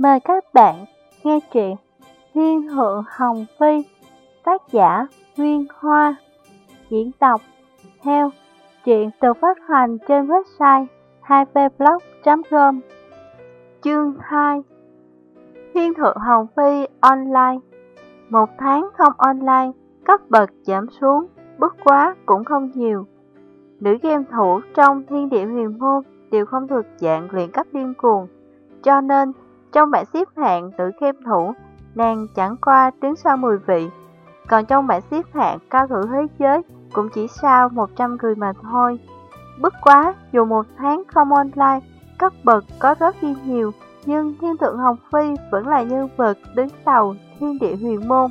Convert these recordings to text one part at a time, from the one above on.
Mời các bạn nghe truyện Thiên Thượng Hồng Phi, tác giả Nguyên Hoa, diễn đọc Heo. Truyện được phát hành trên website 2vblog.com. Chương 2. Thiên Thượng Hồng Phi online. Một tháng không online, cấp bậc giảm xuống, bất quá cũng không nhiều. Nữ game thủ trong Thiên Địa Huyền Môn đều không thuộc dạng luyện cấp điên cuồng, cho nên trong bảng xếp hạng nữ game thủ, nàng chẳng qua đứng sau 10 vị. Còn trong bảng xếp hạng cao thủ thế giới cũng chỉ sau 100 người mà thôi. Bất quá, dù một tháng không online, cấp bậc có rất nhiều, nhưng Thiên Thượng Hồng Phi vẫn là nhân vật đứng đầu Thiên Địa Huyền Môn.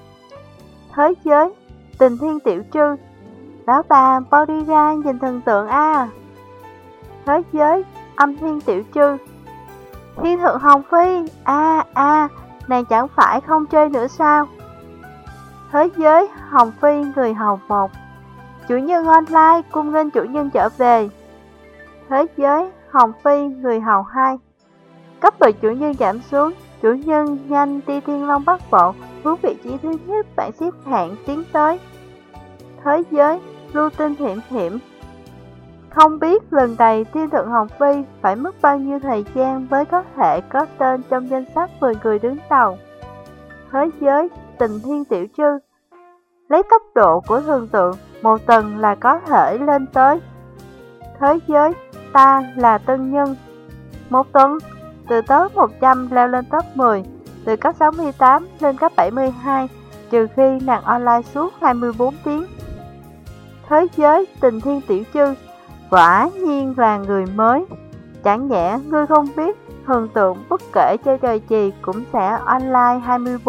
Thế giới, Tình Thiên Tiểu Trư, lão bà bao đi ra nhìn thần tượng a. Thế giới, Âm Thiên Tiểu Trư, Thiên Thượng Hồng Phi, nàng chẳng phải không chơi nữa sao? Thế giới, Hồng Phi người hầu một, chủ nhân online cung nghênh chủ nhân trở về. Thế giới, Hồng Phi người hầu 2, cấp bậc chủ nhân giảm xuống, chủ nhân nhanh đi Thiên Long Bắc Bộ, hướng vị trí thứ nhất bảng xếp hạng tiến tới. Thế giới, Lưu Tinh Thiểm Thiểm, không biết lần này Thiên Thượng Hồng Phi phải mất bao nhiêu thời gian mới có thể có tên trong danh sách 10 người đứng đầu. Thế giới, Tình Thiên Tiểu Trư, lấy tốc độ của thần tượng, một tầng là có thể lên tới. Thế giới, ta là tân nhân, một tuần, từ top 100 leo lên top 10, từ cấp 68 lên cấp 72, trừ khi nàng online suốt 24 tiếng. Thế giới, Tình Thiên Tiểu Trư, quả nhiên là người mới. Chẳng nhẽ ngươi không biết thần tượng bất kể chơi trò gì cũng sẽ online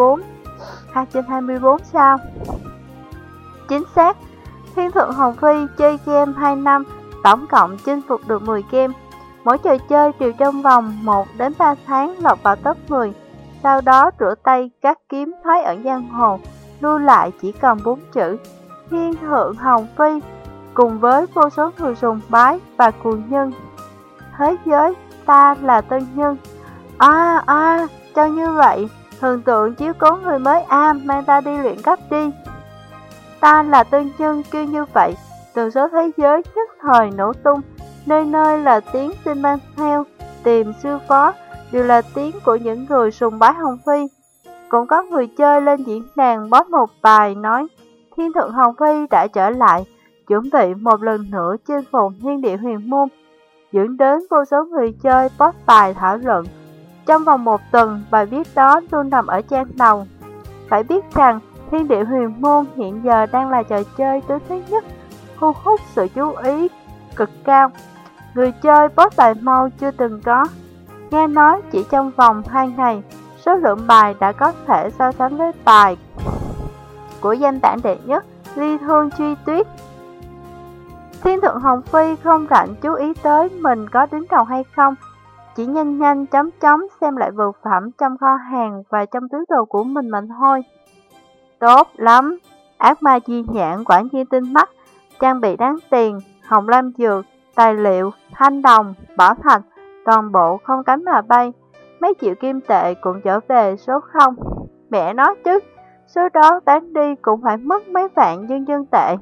2/24 sao? Chính xác, Thiên Thượng Hồng Phi chơi game 2 năm, tổng cộng chinh phục được 10 game. Mỗi trò chơi đều trong vòng 1 đến 3 tháng lọt vào top 10. Sau đó rửa tay cắt kiếm thoái ẩn giang hồ, lưu lại chỉ còn 4 chữ Thiên Thượng Hồng Phi, cùng với vô số người sùng bái và cuồng nhân. Thế giới, ta là tân nhân. Cho như vậy, thần tượng chiếu cố người mới mang ta đi luyện cấp đi. Ta là tân nhân kêu như vậy, tần số thế giới nhất thời nổ tung, nơi nơi là tiếng xin mang theo, tìm sư phó, đều là tiếng của những người sùng bái Hồng Phi. Cũng có người chơi lên diễn đàn post một bài nói, Thiên Thượng Hồng Phi đã trở lại, chuẩn bị một lần nữa chinh phục Thiên Địa Huyền Môn, dẫn đến vô số người chơi post bài thảo luận. Trong vòng 1 tuần, bài viết đó luôn nằm ở trang đầu. Phải biết rằng, Thiên Địa Huyền Môn hiện giờ đang là trò chơi đứng thứ nhất, thu hút sự chú ý cực cao. Người chơi post bài mau chưa từng có. Nghe nói chỉ trong vòng 2 ngày, số lượng bài đã có thể so sánh với bài của danh bản đệ nhất Ly Thương Truy Tuyết. Thiên Thượng Hồng Phi không rảnh chú ý tới mình có đứng đầu hay không, chỉ nhanh chóng xem lại vật phẩm trong kho hàng và trong túi đồ của mình mà thôi. Tốt lắm, ác ma di nhãn quả nhiên tinh mắt, trang bị đáng tiền, hồng lam dược, tài liệu, thanh đồng, bảo thạch, toàn bộ không cánh mà bay. Mấy triệu kim tệ cũng trở về số 0. Mẹ nói chứ, số đó bán đi cũng phải mất mấy vạn nhân dân tệ.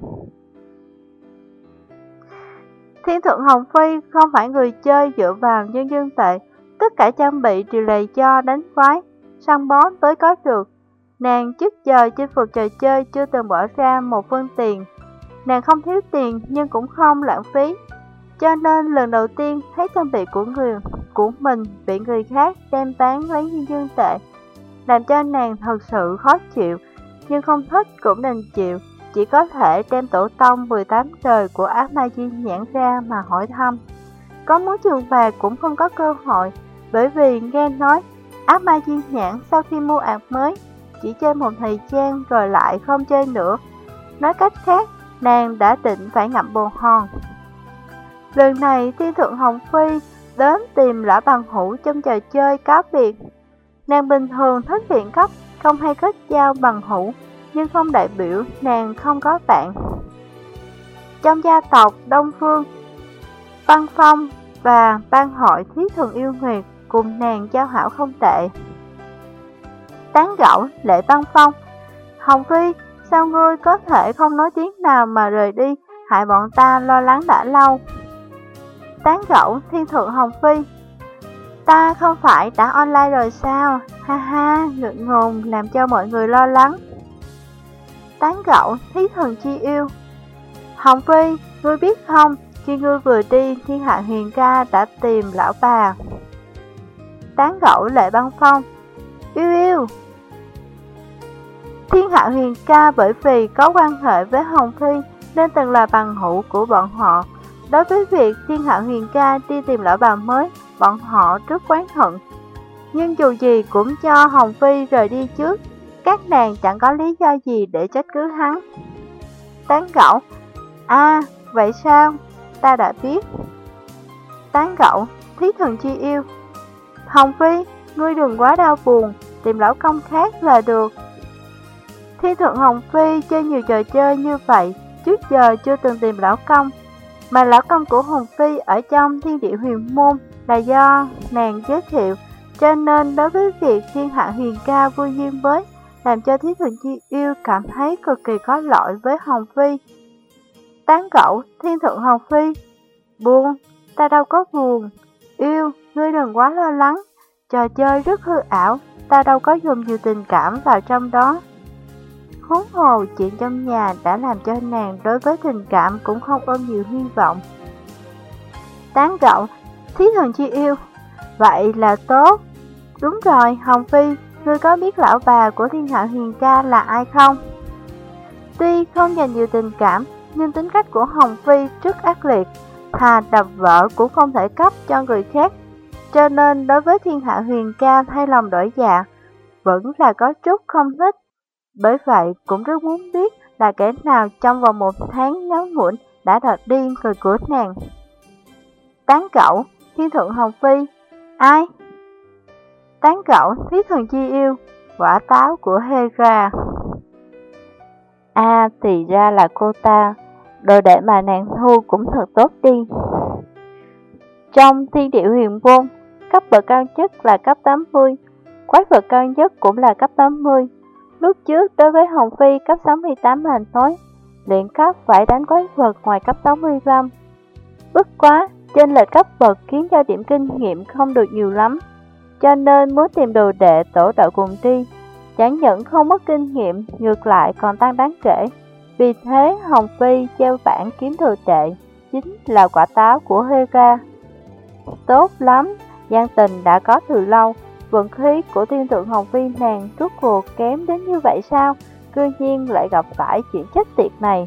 Thiên Thượng Hồng Phi không phải người chơi dựa vào nhân dân tệ, tất cả trang bị đều là do đánh quái, săn bó tới có được. Nàng trước giờ chinh phục trò chơi chưa từng bỏ ra một phân tiền. Nàng không thiếu tiền nhưng cũng không lãng phí, cho nên lần đầu tiên thấy trang bị của mình bị người khác đem bán lấy nhân dân tệ, làm cho nàng thật sự khó chịu, nhưng không thích cũng đành chịu. Chỉ có thể đem tổ tông 18 đời của ác ma di nhãn ra mà hỏi thăm. Có muốn trường bạc cũng không có cơ hội, bởi vì nghe nói ác ma di nhãn sau khi mua ạc mới chỉ chơi một thời gian rồi lại không chơi nữa. Nói cách khác, nàng đã định phải ngậm bồ hòn. Lần này Thiên Thượng Hồng Phi đến tìm lão bằng hữu trong trò chơi cáo biệt. Nàng bình thường thích hiện cấp, không hay kết giao bằng hữu, nhưng không đại biểu nàng không có bạn. Trong gia tộc Đông Phương, Băng Phong và Bang hội Thiết Thường Yêu Nguyệt cùng nàng giao hảo không tệ. Tán gẫu Lệ Băng Phong. Hồng Phi, sao ngươi có thể không nói tiếng nào mà rời đi, hại bọn ta lo lắng đã lâu. Tán gẫu Thiên Thượng Hồng Phi. Ta không phải đã online rồi sao? Ha ha, ngượng ngùng làm cho mọi người lo lắng. Tán gẫu Thí Thần Chi Yêu. Hồng Phi, ngươi biết không, khi ngươi vừa đi, Thiên Hạ Huyền Ca đã tìm lão bà. Tán gẫu Lệ Băng Phong. Yêu yêu. Thiên Hạ Huyền Ca bởi vì có quan hệ với Hồng Phi nên từng là bằng hữu của bọn họ. Đối với việc Thiên Hạ Huyền Ca đi tìm lão bà mới, bọn họ rất oán hận. Nhưng dù gì cũng cho Hồng Phi rời đi trước, các nàng chẳng có lý do gì để trách cứ hắn. Tán gẫu. Vậy sao? Ta đã biết. Tán gẫu Thí Thần Chi Yêu. Hồng Phi, ngươi đừng quá đau buồn, tìm lão công khác là được. Thiên Thượng Hồng Phi chơi nhiều trò chơi như vậy, trước giờ chưa từng tìm lão công. Mà lão công của Hồng Phi ở trong Thiên Địa Huyền Môn là do nàng giới thiệu, cho nên đối với việc Thiên Hạ Huyền Ca vui duyên với, làm cho Thí Thần Chi Yêu cảm thấy cực kỳ có lỗi với Hồng Phi. Tán gẫu Thiên Thượng Hồng Phi. Buồn, ta đâu có buồn. Yêu, ngươi đừng quá lo lắng, trò chơi rất hư ảo, ta đâu có dùng nhiều tình cảm vào trong đó. Huống hồ chuyện trong nhà đã làm cho nàng đối với tình cảm cũng không ôm nhiều hy vọng. Tán gẫu Thí Thần Chi Yêu. Vậy là tốt. Đúng rồi, Hồng Phi, ngươi có biết lão bà của Thiên Hạ Huyền Ca là ai không? Tuy không dành nhiều tình cảm, nhưng tính cách của Hồng Phi rất ác liệt, thà đập vợ cũng không thể cấp cho người khác. Cho nên đối với Thiên Hạ Huyền Ca thay lòng đổi dạ, vẫn là có chút không thích. Bởi vậy cũng rất muốn biết là kẻ nào trong vòng 1 tháng ngắn ngủn đã đoạt đi người của nàng. Tán gẫu Thiên Thượng Hồng Phi. Ai? Tán gẫu Thí Thần Chi Yêu. Quả táo của Hera. Thì ra là cô ta, đồ đệ mà nàng thu cũng thật tốt đi. Trong Thiên Địa Huyền Môn, cấp bậc cao nhất là cấp 80, quái vật cao nhất cũng là cấp 80. Lúc trước đối với Hồng Phi cấp 68 mà nói, luyện cấp phải đánh quái vật ngoài cấp 65. Bất quá, trên lệch cấp bậc khiến cho điểm kinh nghiệm không được nhiều lắm, cho nên muốn tìm đồ đệ tổ đội cùng đi, chẳng những không mất kinh nghiệm, ngược lại còn tăng đáng kể. Vì thế Hồng Phi treo bảng kiếm đồ đệ, chính là quả táo của Hera. Tốt lắm, gian tình đã có từ lâu, vận khí của Thiên Thượng Hồng Phi nàng rốt cuộc kém đến như vậy sao? Cư nhiên lại gặp phải chuyện chết tiệt này.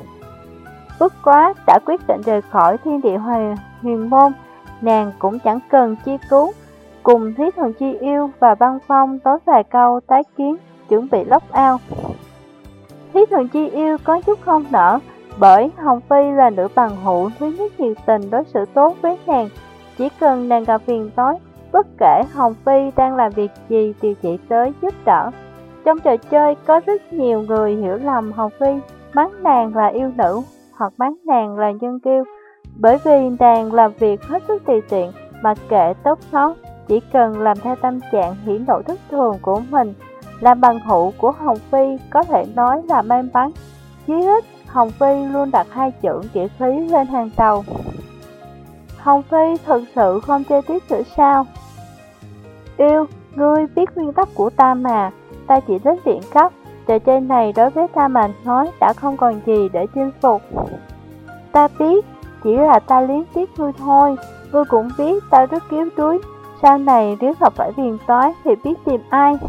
Bất quá đã quyết định rời khỏi Thiên Địa Huyền Môn, nàng cũng chẳng cần chi cứu, cùng Thí Thần Chi Yêu và Băng Phong nói vài câu tái kiến, chuẩn bị lốc ao. Thí Thần Chi Yêu có chút không nở, bởi Hồng Phi là nữ bằng hữu thứ nhất nhiệt tình đối xử tốt với nàng, chỉ cần nàng gặp phiền toái, bất kể Hồng Phi đang làm việc gì thì chỉ tới giúp đỡ. Trong trò chơi có rất nhiều người hiểu lầm Hồng Phi mắng nàng là yêu nữ hoặc mắng nàng là nhân kiêu, bởi vì nàng làm việc hết sức tùy tiện, mặc kệ tốt xấu, chỉ cần làm theo tâm trạng hiển lộ thất thường của mình. Làm bằng hữu của Hồng Phi có thể nói là may mắn, chí ít Hồng Phi luôn đặt 2 chữ nghĩa khí lên hàng đầu. Hồng Phi thực sự không chơi tiếp nữa sao? Yêu, ngươi biết nguyên tắc của ta mà, ta chỉ thích luyện cấp, trò chơi này đối với ta mà nói đã không còn gì để chinh phục. Ta biết, chỉ là ta liếng tiếc ngươi thôi, ngươi cũng biết ta rất yếu đuối, sau này nếu gặp phải phiền toái thì biết tìm ai.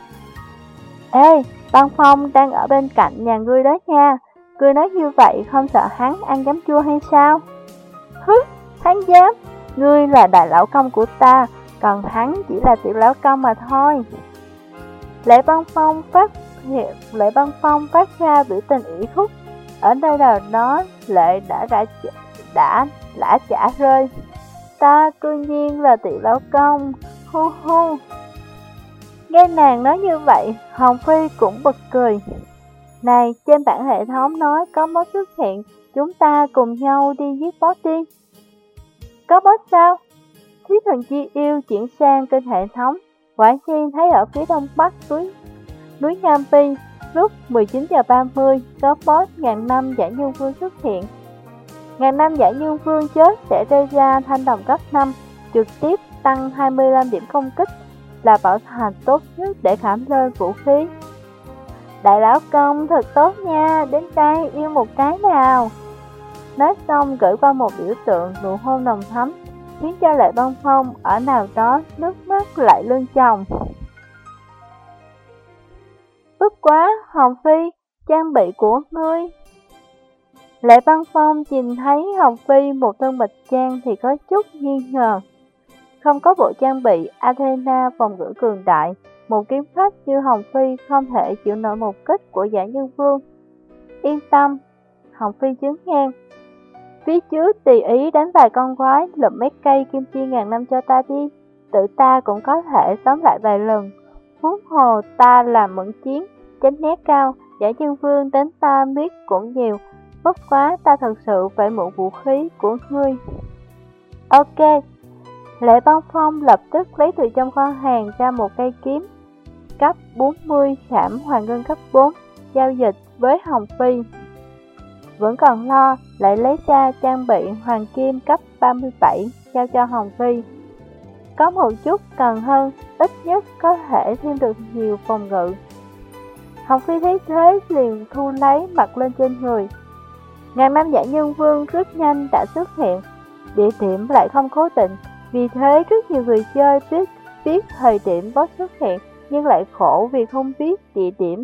Ê, Băng Phong đang ở bên cạnh nhà ngươi đó nha, ngươi nói như vậy không sợ hắn ăn giấm chua hay sao? Hứ, hắn dám, ngươi là đại lão công của ta, còn hắn chỉ là tiểu lão công mà thôi. Lệ Băng Phong phát ra biểu tình ủy khuất, ở nơi nào đó Lệ đã lã chả rơi. Ta cư nhiên là tiểu lão công, hu hu. Nghe nàng nói như vậy, Hồng Phi cũng bật cười. Này, trên bảng hệ thống nói có boss xuất hiện, chúng ta cùng nhau đi giết boss đi. Có boss sao? Thí thần chi yêu chuyển sang kênh hệ thống, quả nhiên thấy ở phía đông bắc núi Nam Pi, lúc 19:30 có boss ngàn năm giải nhân vương xuất hiện. Ngàn năm giải nhân vương chết sẽ rơi ra thanh đồng cấp 5, trực tiếp tăng 25 điểm công kích, là bảo hành tốt nhất để khảm lên vũ khí. Đại lão công thật tốt nha, đến đây yêu một cái nào. Nói xong gửi qua một biểu tượng nụ hôn nồng thắm, khiến cho Lệ Băng Phong ở nào đó nước mắt lại lưng chồng. Bất quá, Hồng Phi, trang bị của ngươi. Lệ Băng Phong nhìn thấy Hồng Phi một thân bạch trang thì có chút nghi ngờ. Không có bộ trang bị Athena phòng ngự cường đại, một kiếm khách như Hồng Phi không thể chịu nổi một kích của Giải Nhân Vương. Yên tâm, Hồng Phi chứng ngang. Phía trước tùy ý đánh vài con quái, lụm mấy cây kim chi ngàn năm cho ta đi, tự ta cũng có thể sống lại vài lần. Huống hồ ta làm mẫn chiến, chém né cao, Giải Nhân Vương đến ta biết cũng nhiều, bất quá ta thật sự phải mượn vũ khí của ngươi. Ok. Lệ Băng Phong lập tức lấy từ trong kho hàng ra một cây kiếm cấp 40 khảm hoàng ngân cấp 4, giao dịch với Hồng Phi. Vẫn còn lo, lại lấy ra trang bị hoàng kim cấp 37 giao cho Hồng Phi. Có một chút cần hơn, ít nhất có thể thêm được nhiều phòng ngự. Hồng Phi thấy thế liền thu lấy mặc lên trên người. Ngàn năm giải nhân vương rất nhanh đã xuất hiện, địa điểm lại không cố định, vì thế rất nhiều người chơi biết thời điểm boss xuất hiện, nhưng lại khổ vì không biết địa điểm.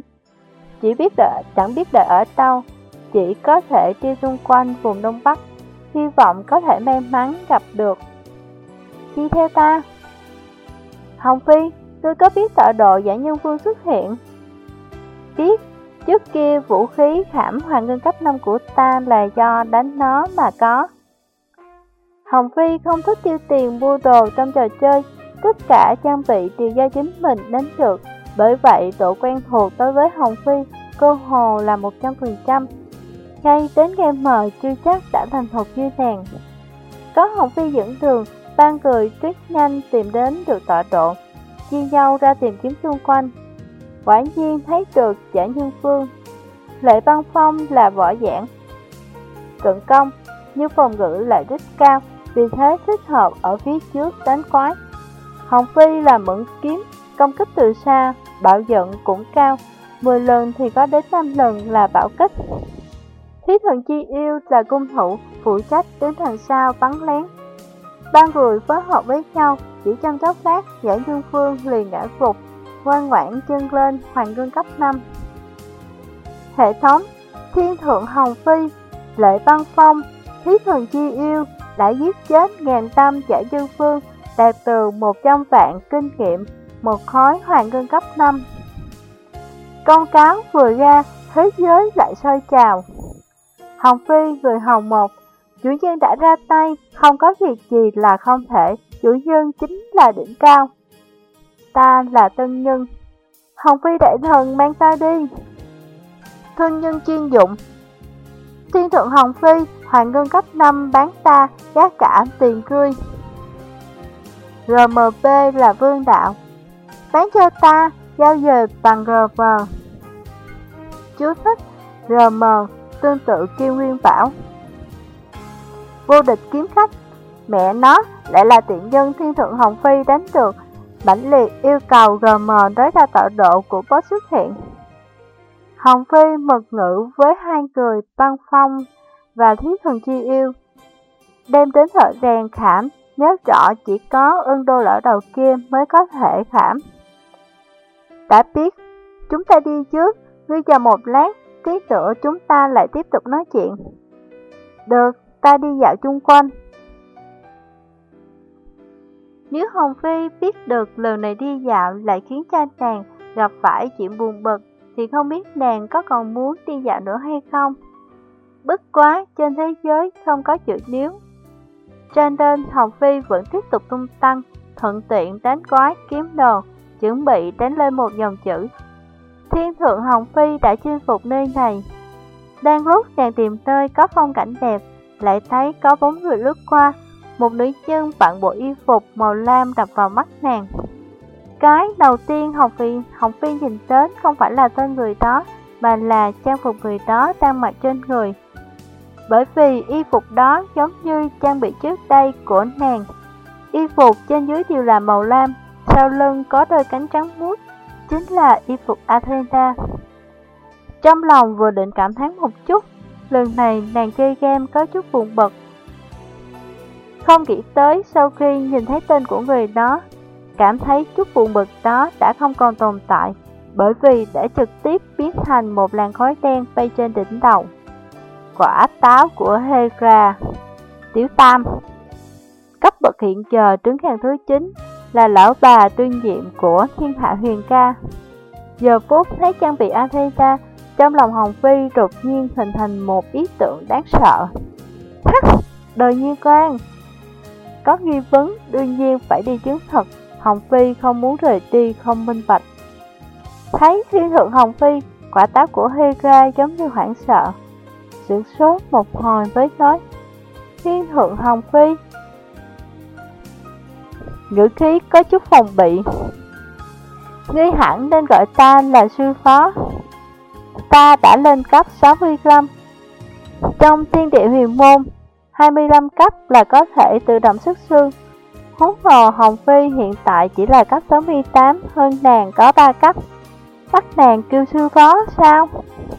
Chẳng biết đợi ở đâu, chỉ có thể đi xung quanh vùng Đông Bắc, hy vọng có thể may mắn gặp được. Đi theo ta. Hồng Phi, tôi có biết tọa độ Giải Nhân Vương xuất hiện? Biết, trước kia vũ khí khảm hoàng ngân cấp 5 của ta là do đánh nó mà có. Hồng Phi không thích tiêu tiền mua đồ trong trò chơi, tất cả trang bị đều do chính mình đánh được, bởi vậy độ quen thuộc đối với Hồng Phi cơ hồ là 100%. Ngay đến gamer chưa chắc đã thành thục như nàng. Có Hồng Phi dẫn đường, ba người rất nhanh tìm đến được tọa độ, chia nhau ra tìm kiếm xung quanh. Quả nhiên thấy được Giải Nhân Vương. Lệ Băng Phong là võ giảng cận công, nhưng phòng ngự lại rất cao, vì thế thích hợp ở phía trước đánh quái. Hồng Phi là mẫn kiếm, công kích từ xa, bạo giận cũng cao, 10 lần thì có đến 5 lần là bạo kích. Thí thần chi yêu là cung thủ, phụ trách đến đằng sau bắn lén. Ba người phối hợp với nhau, chỉ trong chốc lát, Giải Nhân Vương liền ngã gục, ngoan ngoãn chân lên hoàng ngân cấp 5. Hệ thống Thiên Thượng Hồng Phi, Lệ Băng Phong, Thí thần chi yêu đã giết chết ngàn năm Giải Nhân Vương, đạt từ 100 vạn kinh nghiệm, một khối hoàng ngân cấp 5. Con cáo vừa ra, thế giới lại sôi trào. Hồng Phi người hầu một, chủ nhân đã ra tay, không có việc gì là không thể, chủ nhân chính là đỉnh cao. Ta là tân nhân, Hồng Phi đại thần mang ta đi. Thân nhân chuyên dụng, Thiên Thượng Hồng Phi, hoàng ngân cấp 5 bán ta, giá cả tiền cưới. RMP là vương đạo, bán cho ta, giao dịch bằng RM. Chú thích RM tương tự Kim Nguyên Bảo. Vô địch kiếm khách, mẹ nó lại là tiện nhân Thiên Thượng Hồng Phi đánh được, mãnh liệt yêu cầu RM nói ra tọa độ của boss xuất hiện. Hồng Phi mật ngữ với hai người Băng Phong và Thí thần chi yêu, đem đến thợ rèn khảm, nhớ rõ chỉ có ưng đô lão đầu kia mới có thể khảm. Đã biết, chúng ta đi trước, ngươi chờ một lát, tí nữa chúng ta lại tiếp tục nói chuyện. Được, ta đi dạo chung quanh. Nếu Hồng Phi biết được lần này đi dạo lại khiến cha nàng gặp phải chuyện buồn bực, thì không biết nàng có còn muốn đi dạo nữa hay không. Bất quá, trên thế giới không có chữ nếu. Cho nên Hồng Phi vẫn tiếp tục tung tăng, thuận tiện đánh quái kiếm đồ, chuẩn bị đánh lên một dòng chữ. Thiên Thượng Hồng Phi đã chinh phục nơi này. Đang lúc nàng tìm nơi có phong cảnh đẹp, lại thấy có bóng người lướt qua, một nữ nhân bận bộ y phục màu lam đập vào mắt nàng. Cái đầu tiên Hồng Phi nhìn đến không phải là tên người đó, mà là trang phục người đó đang mặc trên người. Bởi vì y phục đó giống như trang bị trước đây của nàng. Y phục trên dưới đều là màu lam, sau lưng có đôi cánh trắng muốt, chính là y phục Athena. Trong lòng vừa định cảm thán một chút, lần này nàng chơi game có chút buồn bực. Không nghĩ tới sau khi nhìn thấy tên của người đó, cảm thấy chút buồn bực đó đã không còn tồn tại, bởi vì đã trực tiếp biến thành một làn khói đen bay trên đỉnh đầu. Quả táo của Hera. Tiểu Tam, cấp bậc hiện giờ trứng hàng thứ 9, là lão bà đương nhiệm của thiên hạ huyền ca. Giờ phút thấy trang bị Athena, trong lòng Hồng Phi đột nhiên hình thành một ý tưởng đáng sợ. Hắc, đời nhiên quan. Có nghi vấn đương nhiên phải đi chứng thực. Hồng Phi không muốn rời đi không minh bạch. Thấy thiên thượng Hồng Phi, quả táo của Hera giống như hoảng sợ, sửng sốt một hồi mới nói: Thiên thượng Hồng Phi. Ngữ khí có chút phòng bị. Ngươi hẳn nên gọi ta là sư phó. Ta đã lên cấp 65. Trong thiên địa huyền môn, 25 cấp là có thể tự động xuất sư. Huống hồ Hồng Phi hiện tại chỉ là cấp 68, hơn nàng có 3 cấp. Bắt nàng kêu sư phó sao?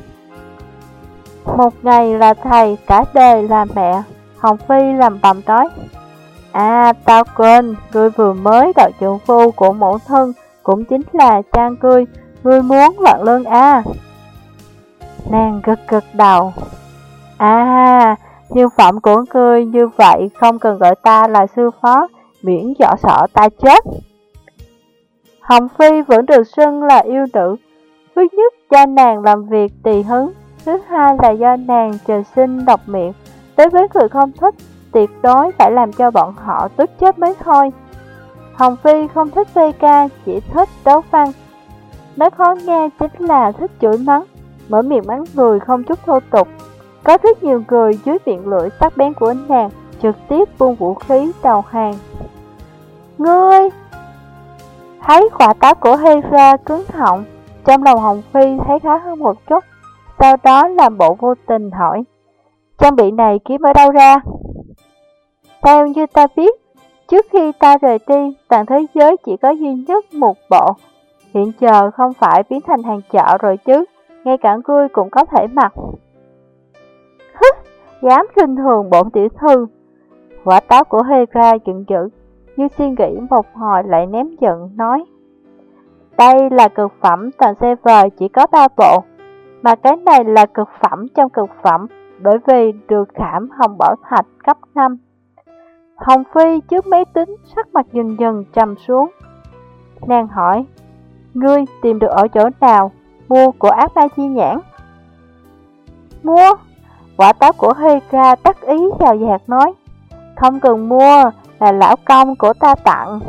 Một ngày là thầy, cả đời là mẹ. Hồng Phi lầm bầm nói: À, tao quên, ngươi vừa mới gọi trượng phu của mẫu thân, cũng chính là cha ngươi muốn loạn lương à? Nàng gật gật đầu. À, nhân phẩm của ngươi như vậy, không cần gọi ta là sư phó, miễn dọa sợ ta chết. Hồng Phi vẫn được xưng là yêu nữ. Thứ nhất, do nàng làm việc tùy hứng. Thứ hai là do nàng trời sinh độc miệng. Đối với người không thích, tuyệt đối phải làm cho bọn họ tức chết mới thôi. Hồng Phi không thích VK, chỉ thích đấu văn. Nói khó nghe chính là thích chửi mắng, mở miệng mắng người không chút thô tục. Có rất nhiều người dưới miệng lưỡi sắc bén của nàng trực tiếp buông vũ khí đầu hàng. Ngươi! Thấy quả táo của Hera cứng họng, trong lòng Hồng Phi thấy khá hơn một chút, sau đó làm bộ vô tình hỏi: Trang bị này kiếm ở đâu ra? Theo như ta biết, trước khi ta rời đi, toàn thế giới chỉ có duy nhất một bộ. Hiện giờ không phải biến thành hàng chợ rồi chứ, ngay cả ngươi cũng có thể mặc. Hứ, dám khinh thường bổn tiểu thư. Quả táo của Hera giận dữ, nhưng suy nghĩ một hồi lại ném giận nói: Đây là cực phẩm, toàn server chỉ có 3 bộ, mà cái này là cực phẩm trong cực phẩm, bởi vì được khảm hồng bảo thạch cấp 5. Hồng Phi trước máy tính sắc mặt dần dần trầm xuống. Nàng hỏi: Ngươi tìm được ở chỗ nào? Mua của ác ma chi nhãn. Mua? Quả táo của Hera đắc ý giàu dạt nói: Không cần mua, là lão công của ta tặng.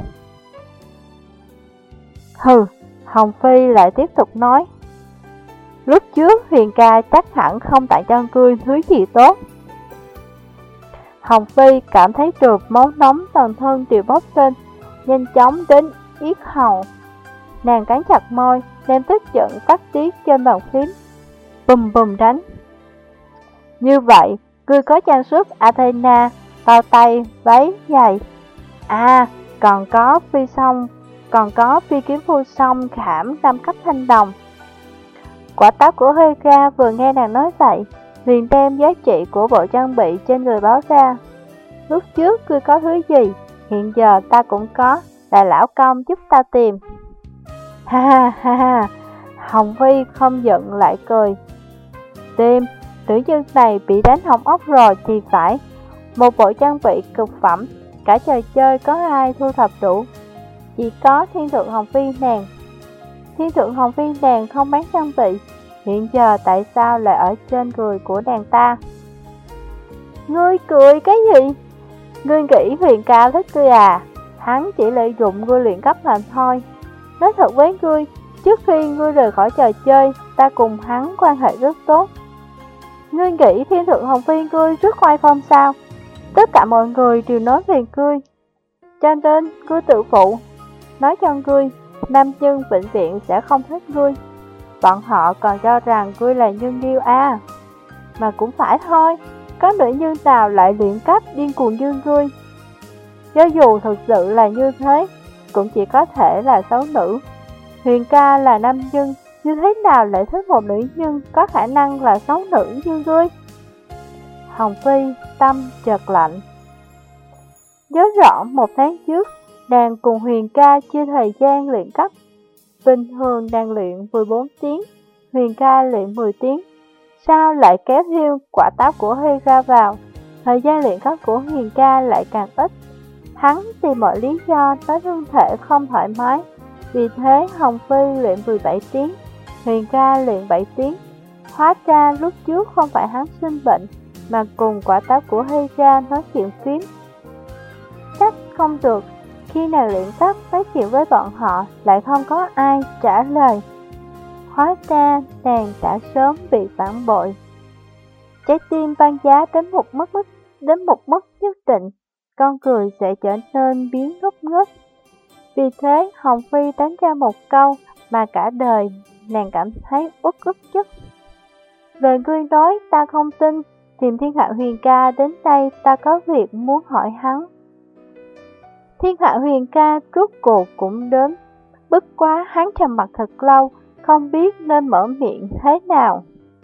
Hừ, Hồng Phi lại tiếp tục nói: Lúc trước Huyền ca chắc hẳn không tặng cho ngươi thứ gì tốt. Hồng Phi cảm thấy được máu nóng toàn thân đều bốc lên, nhanh chóng đến yết hầu. Nàng cắn chặt môi, đem tức giận tắt tiết trên bàn phím, bùm bùm đánh. Như vậy, ngươi có trang sức Athena, bao tay, váy, giày. À, còn có phi kiếm vô song khảm 5 cấp thanh đồng. Quả táo của Hera vừa nghe nàng nói vậy, liền đem giá trị của bộ trang bị trên người báo ra. Lúc trước ngươi có thứ gì, hiện giờ ta cũng có, là lão công giúp ta tìm. Ha ha ha ha, Hồng Phi không giận lại cười. Tìm, nữ nhân này bị đánh hỏng ốc rồi thì phải. Một bộ trang bị cực phẩm, cả trò chơi có ai thu thập đủ? Chỉ có thiên thượng Hồng Phi nàng. Thiên thượng Hồng Phi nàng không bán trang bị, hiện giờ tại sao lại ở trên người của nàng ta? Ngươi cười cái gì? Ngươi nghĩ Huyền ca thích ngươi à? Hắn chỉ lợi dụng ngươi luyện cấp làm thôi. Nói thật với ngươi, trước khi ngươi rời khỏi trò chơi, ta cùng hắn quan hệ rất tốt. Ngươi nghĩ thiên thượng Hồng Phi ngươi rất oai phong sao? Tất cả mọi người đều nói về ngươi, cho nên ngươi tự phụ. Nói cho ngươi, nam nhân vĩnh viễn sẽ không thích ngươi. Bọn họ còn cho rằng ngươi là nhân yêu à. Mà cũng phải thôi, có nữ nhân nào lại luyện cấp điên cuồng như ngươi. Cho dù thực sự là như thế, cũng chỉ có thể là xấu nữ. Huyền ca là nam nhân, như thế nào lại thích một nữ nhân có khả năng là xấu nữ như ngươi? Hồng Phi tâm chợt lạnh. Nhớ rõ 1 tháng trước, nàng cùng Huyền ca chia thời gian luyện cấp. Bình thường nàng luyện 14 tiếng, Huyền ca luyện 10 tiếng. Sao lại kéo theo quả táo của Hera vào? Thời gian luyện cấp của Huyền ca lại càng ít. Hắn tìm mọi lý do tới thân thể không thoải mái. Vì thế Hồng Phi luyện 17 tiếng, Huyền ca luyện 7 tiếng. Hóa ra lúc trước không phải hắn sinh bệnh, mà cùng quả táo của Hera nói chuyện phím. Chắc không được, khi nào luyện cấp nói chuyện với bọn họ lại không có ai trả lời. Hóa ra nàng đã sớm bị phản bội. Trái tim băng giá đến một mức nhất định, con người sẽ trở nên biến ngốc nghếch. Vì thế Hồng Phi đánh ra một câu mà cả đời nàng cảm thấy uất ức nhất. Lời ngươi nói ta không tin, tìm Thiên Hạ Huyền ca đến đây, ta có việc muốn hỏi hắn. Thiên Hạ Huyền ca rốt cuộc cũng đến, bất quá hắn trầm mặt thật lâu, không biết nên mở miệng thế nào.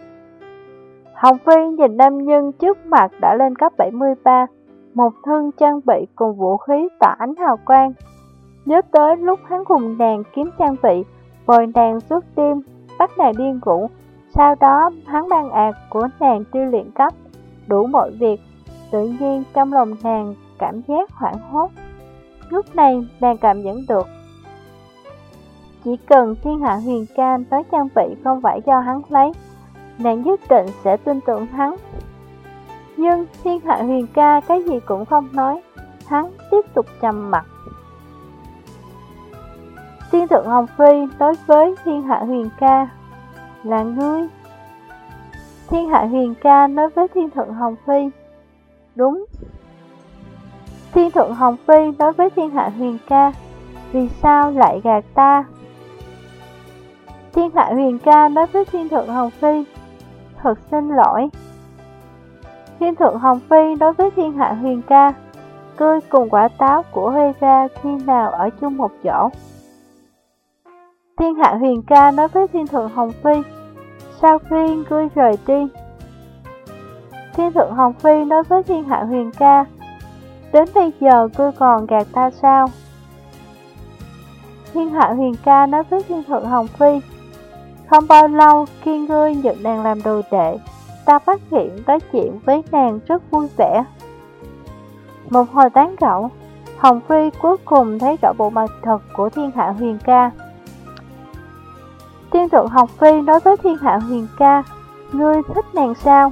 Hồng Phi nhìn nam nhân trước mặt đã lên cấp 73, một thân trang bị cùng vũ khí tỏa ánh hào quang. Nhớ tới lúc hắn cùng nàng kiếm trang bị, bồi nàng suốt đêm, bắt nàng điên ngủ. Sau đó hắn ban ạt của nàng đi luyện cấp, đủ mọi việc. Tự nhiên trong lòng nàng cảm giác hoảng hốt. Lúc này nàng cảm nhận được, chỉ cần Thiên Hạ Huyền ca tới trang bị không phải do hắn lấy, nàng nhất định sẽ tin tưởng hắn. Nhưng Thiên Hạ Huyền ca cái gì cũng không nói, hắn tiếp tục trầm mặc. Thiên thượng Hồng Phi đối với Thiên Hạ Huyền ca, là ngươi. Thiên Hạ Huyền ca nói với Thiên thượng Hồng Phi, đúng. Thiên thượng Hồng Phi nói với Thiên Hạ Huyền ca, vì sao lại gạt ta? Thiên Hạ Huyền ca nói với Thiên thượng Hồng Phi, thật xin lỗi. Thiên thượng Hồng Phi nói với Thiên Hạ Huyền ca, ngươi cùng quả táo của Hera khi nào ở chung một chỗ? Thiên Hạ Huyền ca nói với Thiên thượng Hồng Phi, sau khi ngươi rời đi. Thiên thượng Hồng Phi nói với Thiên Hạ Huyền ca, đến bây giờ ngươi còn gạt ta sao? Thiên Hạ Huyền ca nói với Thiên thượng Hồng Phi, không bao lâu khi ngươi nhận nàng làm đồ đệ, ta phát hiện nói chuyện với nàng rất vui vẻ. Một hồi tán gẫu, Hồng Phi cuối cùng thấy rõ bộ mặt thật của Thiên Hạ Huyền ca. Thiên thượng Hồng Phi nói với Thiên Hạ Huyền ca, ngươi thích nàng sao?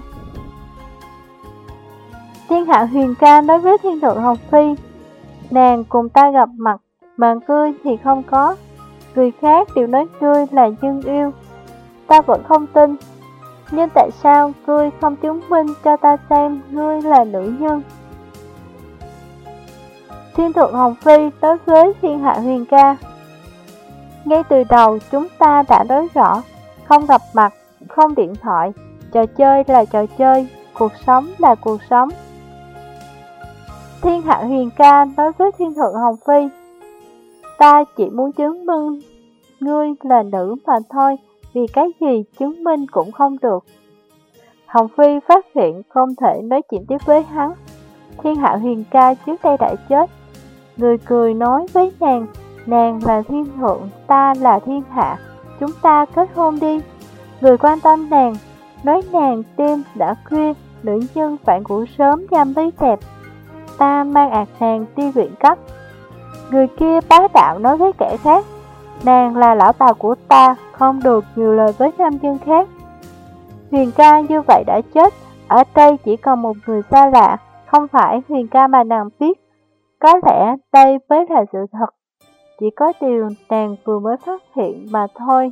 Thiên Hạ Huyền ca nói với Thiên thượng Hồng Phi, nàng cùng ta gặp mặt, mà ngươi thì không có. Người khác đều nói ngươi là nhân yêu, ta vẫn không tin. Nhưng tại sao ngươi không chứng minh cho ta xem ngươi là nữ nhân? Thiên thượng Hồng Phi đối với Thiên Hạ Huyền ca, ngay từ đầu chúng ta đã nói rõ, không gặp mặt, không điện thoại, trò chơi là trò chơi, cuộc sống là cuộc sống. Thiên Hạ Huyền ca nói với Thiên thượng Hồng Phi, ta chỉ muốn chứng minh ngươi là nữ mà thôi, vì cái gì chứng minh cũng không được. Hồng Phi phát hiện không thể nói chuyện tiếp với hắn. Thiên Hạ Huyền ca trước đây đã chết. Người cười nói với nàng là thiên thượng, ta là thiên hạ, chúng ta kết hôn đi. Người quan tâm nàng, nói nàng đêm đã khuya, nữ nhân phải ngủ sớm dăm lấy đẹp. Ta mang ạt nàng đi luyện cấp. Người kia bá đạo nói với kẻ khác, nàng là lão bà của ta, không được nhiều lời với nam nhân khác. Huyền ca như vậy đã chết, ở đây chỉ còn một người xa lạ, không phải Huyền ca mà nàng biết. Có lẽ đây mới là sự thật, chỉ có điều nàng vừa mới phát hiện mà thôi.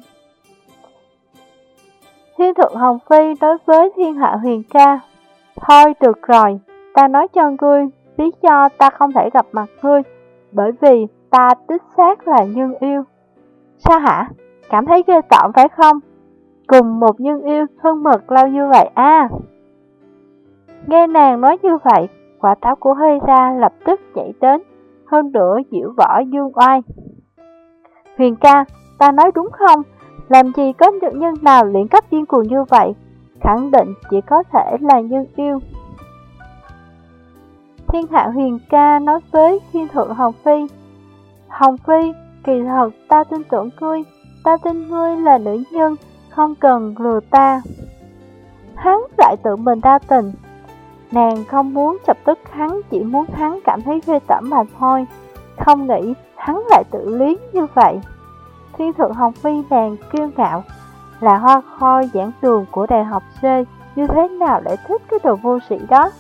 Thiên thượng Hồng Phi đối với Thiên Hạ Huyền ca, thôi được rồi, ta nói cho ngươi lý do ta không thể gặp mặt ngươi, bởi vì ta đích xác là nhân yêu. Sao hả? Cảm thấy ghê tởm phải không? Cùng một nhân yêu thân mật lâu như vậy à? Nghe nàng nói như vậy, quả táo của Hera lập tức chạy đến, hơn nữa diễu võ dương oai. Huyền ca, ta nói đúng không? Làm gì có nữ nhân nào luyện cấp điên cuồng như vậy? Khẳng định chỉ có thể là nhân yêu. Thiên hạ Huyền ca nói với thiên thượng Hồng Phi. Hồng Phi, kỳ thật ta tin tưởng ngươi, ta tin ngươi là nữ nhân, không cần lừa ta. Hắn lại tự mình đa tình. Nàng không muốn chọc tức hắn, chỉ muốn hắn cảm thấy ghê tởm mà thôi. Không nghĩ hắn lại tự lý như vậy. Thiên thượng Hồng Phi nàng kiêu ngạo, là hoa khôi giảng đường của đại học C, như thế nào lại thích cái đồ vô sĩ đó.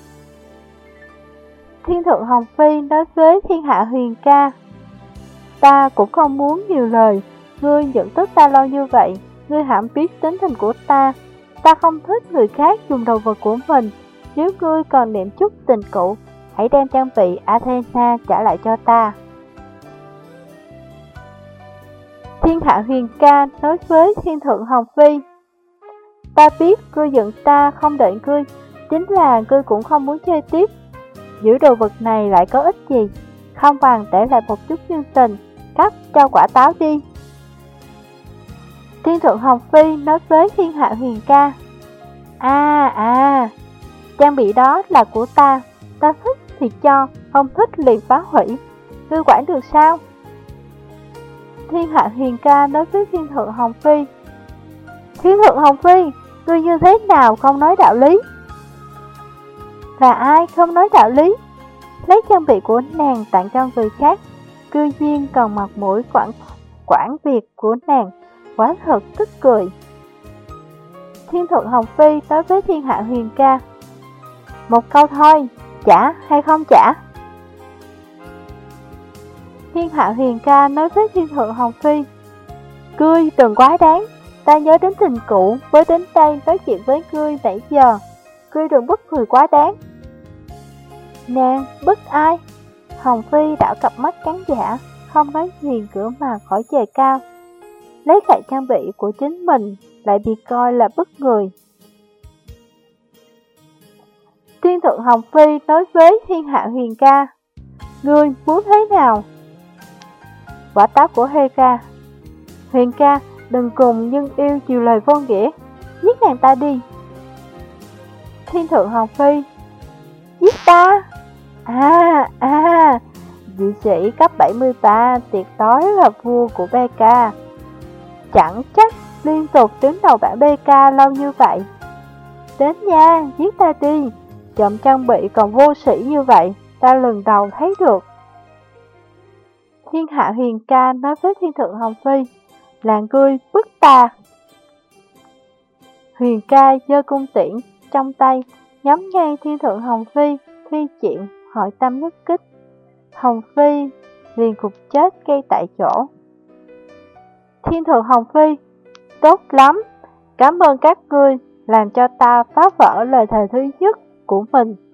Thiên thượng Hồng Phi nói với thiên hạ Huyền ca. Ta cũng không muốn nhiều lời, ngươi nhận thức ta lâu như vậy, ngươi hẳn biết tính tình của ta. Ta không thích người khác dùng đồ vật của mình, nếu ngươi còn niệm chút tình cũ, hãy đem trang bị Athena trả lại cho ta. Thiên hạ Huyền ca nói với thiên thượng Hồng Phi. Ta biết ngươi giận ta không đợi ngươi, chính là ngươi cũng không muốn chơi tiếp. Giữ đồ vật này lại có ích gì, không bằng để lại một chút nhân tình, cấp cho quả táo đi. Thiên thượng Hồng Phi nói với thiên hạ Huyền ca. Trang bị đó là của ta thích thì cho, không thích liền phá hủy, ngươi quản được sao? Thiên hạ Huyền ca nói với thiên thượng Hồng Phi. Thiên thượng Hồng Phi, ngươi như thế nào không nói đạo lý? Là ai không nói đạo lý? Lấy trang bị của nàng tặng cho người khác, cư nhiên còn mặt mũi quản việc của nàng, quá thật tức cười. Thiên thượng Hồng Phi nói với thiên hạ Huyền ca. Một câu thôi, trả hay không trả? Thiên hạ Huyền ca nói với thiên thượng Hồng Phi. Ngươi đừng quá đáng, ta nhớ đến tình cũ mới đến đây nói chuyện với ngươi nãy giờ, ngươi đừng bức người quá đáng. Nàng bức ai? Hồng Phi đảo cặp mắt trắng giả, không nói gì cửa mà khỏi trời cao. Lấy lại trang bị của chính mình lại bị coi là bức người. Thiên thượng Hồng Phi nói với thiên hạ Huyền ca. Ngươi muốn thế nào? Quả táo của Hera. Huyền ca, đừng cùng nhân yêu chiều lời vô nghĩa, giết nàng ta đi. Thiên thượng Hồng Phi. Giết ta? Dị sĩ cấp 73 tuyệt đối là vua của BK. Chẳng trách liên tục đứng đầu bảng BK lâu như vậy. Đến nha, giết ta đi. Trộm trang bị còn vô sĩ như vậy, ta lần đầu thấy được. Thiên hạ Huyền ca nói với thiên thượng Hồng Phi. Là ngươi bức ta. Huyền ca giơ cung tiễn trong tay, nhắm ngay thiên thượng Hồng Phi, thi triển hội tâm nhất kích. Hồng Phi liền gục chết ngay tại chỗ. Thiên thượng Hồng Phi, tốt lắm, cảm ơn các ngươi làm cho ta phá vỡ lời thề thứ nhất của mình.